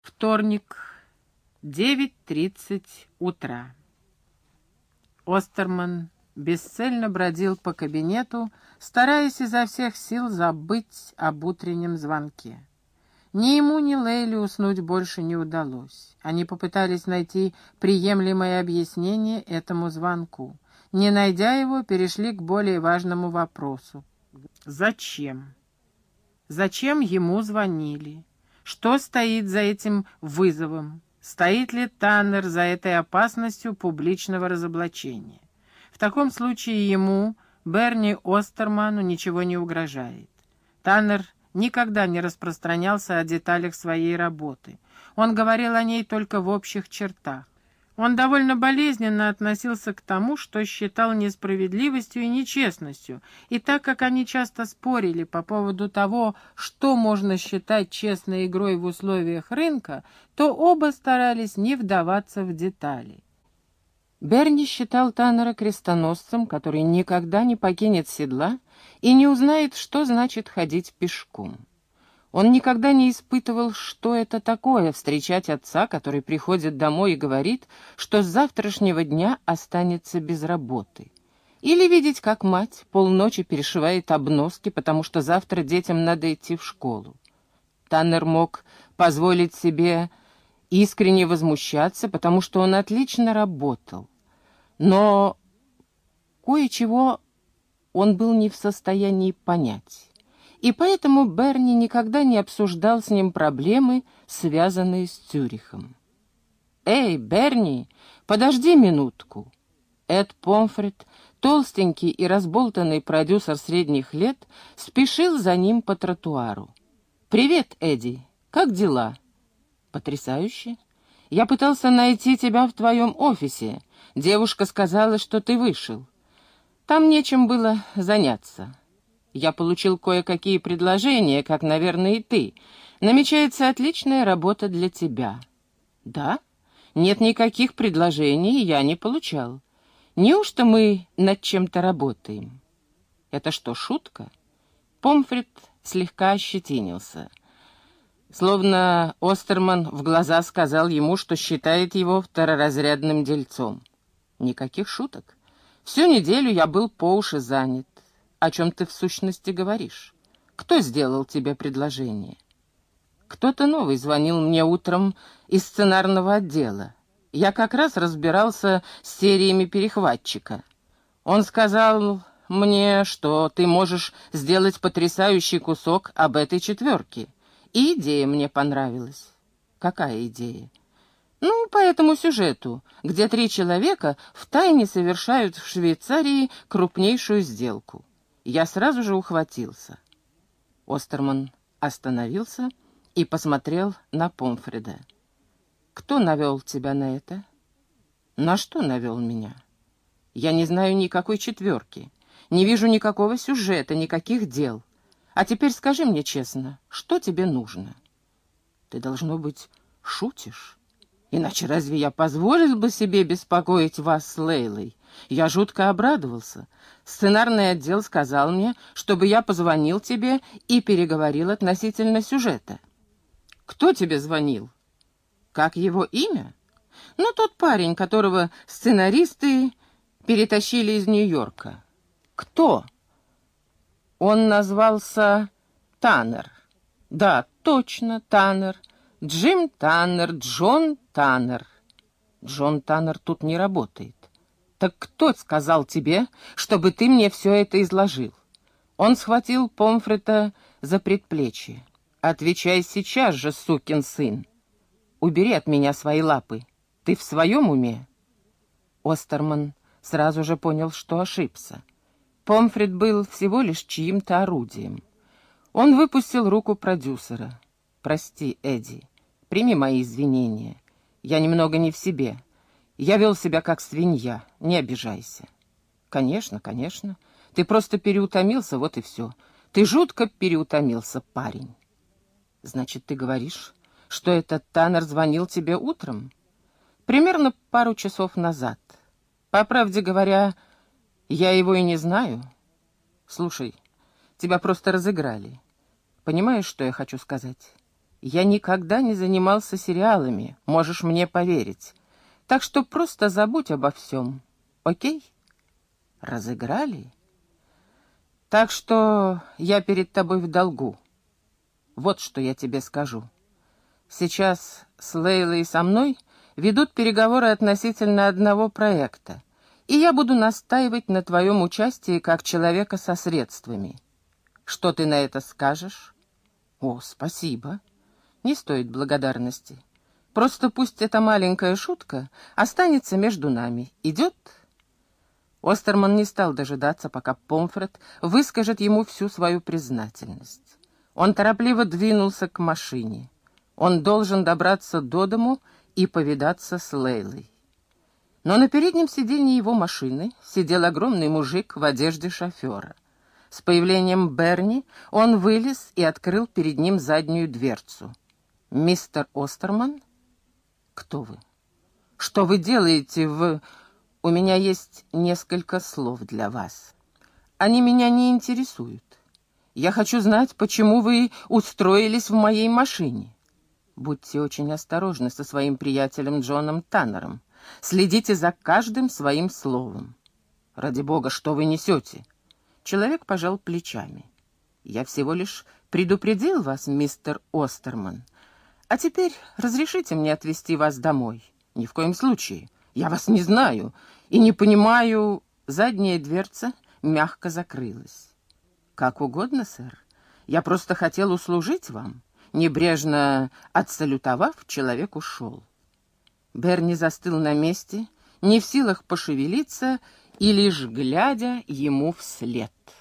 Вторник, 9:30 утра. Остерман бесцельно бродил по кабинету, стараясь изо всех сил забыть об утреннем звонке. Ни ему, ни Лейле уснуть больше не удалось. Они попытались найти приемлемое объяснение этому звонку. Не найдя его, перешли к более важному вопросу. Зачем? Зачем ему звонили? Что стоит за этим вызовом? Стоит ли Таннер за этой опасностью публичного разоблачения? В таком случае ему, Берни Остерману, ничего не угрожает. Таннер никогда не распространялся о деталях своей работы. Он говорил о ней только в общих чертах. Он довольно болезненно относился к тому, что считал несправедливостью и нечестностью, и так как они часто спорили по поводу того, что можно считать честной игрой в условиях рынка, то оба старались не вдаваться в детали. Берни считал Таннера крестоносцем, который никогда не покинет седла и не узнает, что значит ходить пешком. Он никогда не испытывал, что это такое — встречать отца, который приходит домой и говорит, что с завтрашнего дня останется без работы. Или видеть, как мать полночи перешивает обноски, потому что завтра детям надо идти в школу. Таннер мог позволить себе искренне возмущаться, потому что он отлично работал. Но кое-чего он был не в состоянии понять. И поэтому Берни никогда не обсуждал с ним проблемы, связанные с Цюрихом. «Эй, Берни, подожди минутку!» Эд Помфрет, толстенький и разболтанный продюсер средних лет, спешил за ним по тротуару. «Привет, Эдди, как дела?» «Потрясающе. Я пытался найти тебя в твоем офисе. Девушка сказала, что ты вышел. Там нечем было заняться. Я получил кое-какие предложения, как, наверное, и ты. Намечается отличная работа для тебя». «Да? Нет никаких предложений, я не получал. Неужто мы над чем-то работаем?» «Это что, шутка?» Помфрет слегка ощетинился. Словно Остерман в глаза сказал ему, что считает его второразрядным дельцом. «Никаких шуток. Всю неделю я был по уши занят. О чем ты в сущности говоришь? Кто сделал тебе предложение?» «Кто-то новый звонил мне утром из сценарного отдела. Я как раз разбирался с сериями «Перехватчика». Он сказал мне, что ты можешь сделать потрясающий кусок об этой четверке. И идея мне понравилась». «Какая идея?» «Ну, по этому сюжету, где 3 человека втайне совершают в Швейцарии крупнейшую сделку». Я сразу же ухватился. Остерман остановился и посмотрел на Помфреда. «Кто навел тебя на это?» «На что навел меня?» «Я не знаю никакой четверки, не вижу никакого сюжета, никаких дел. А теперь скажи мне честно, что тебе нужно?» «Ты, должно быть, шутишь? Иначе разве я позволил бы себе беспокоить вас с Лейлой? Я жутко обрадовался. Сценарный отдел сказал мне, чтобы я позвонил тебе и переговорил относительно сюжета». «Кто тебе звонил?» «Как его имя?» «Ну, тот парень, которого сценаристы перетащили из Нью-Йорка». «Кто?» «Он назвался Таннер». «Да, точно, Таннер. Джим Таннер, Джон Таннер». «Джон Таннер тут не работает». «Так кто сказал тебе, чтобы ты мне все это изложил?» Он схватил Помфрета за предплечье. «Отвечай сейчас же, сукин сын! Убери от меня свои лапы. Ты в своем уме?» Остерман сразу же понял, что ошибся. Помфрет был всего лишь чьим-то орудием. Он выпустил руку продюсера. «Прости, Эдди, прими мои извинения. Я немного не в себе. Я вел себя как свинья, не обижайся». «Конечно, конечно. Ты просто переутомился, вот и все. Ты жутко переутомился, парень». «Значит, ты говоришь, что этот Таннер звонил тебе утром?» «Примерно пару часов назад. По правде говоря, я его и не знаю. Слушай, тебя просто разыграли. Понимаешь, что я хочу сказать? Я никогда не занимался сериалами, можешь мне поверить. Так что просто забудь обо всем. Окей? Разыграли? Так что я перед тобой в долгу. Вот что я тебе скажу. Сейчас с Лейлой и со мной ведут переговоры относительно одного проекта, и я буду настаивать на твоем участии как человека со средствами. Что ты на это скажешь? О, спасибо. Не стоит благодарности. Просто пусть эта маленькая шутка останется между нами. Идет? Остерман не стал дожидаться, пока Помфрет выскажет ему всю свою признательность. Он торопливо двинулся к машине. Он должен добраться до дому и повидаться с Лейлой. Но на переднем сиденье его машины сидел огромный мужик в одежде шофера. С появлением Берни он вылез и открыл перед ним заднюю дверцу. «Мистер Остерман? Кто вы? Что вы делаете в... У меня есть несколько слов для вас. Они меня не интересуют. Я хочу знать, почему вы устроились в моей машине. Будьте очень осторожны со своим приятелем Джоном Таннером. Следите за каждым своим словом. Ради бога, что вы несете?» Человек пожал плечами. «Я всего лишь предупредил вас, мистер Остерман. А теперь разрешите мне отвезти вас домой. Ни в коем случае. Я вас не знаю и не понимаю...» Задняя дверца мягко закрылась. «Как угодно, сэр. Я просто хотел услужить вам». Небрежно отсалютовав, человек ушел. Берни застыл на месте, не в силах пошевелиться и лишь глядя ему вслед.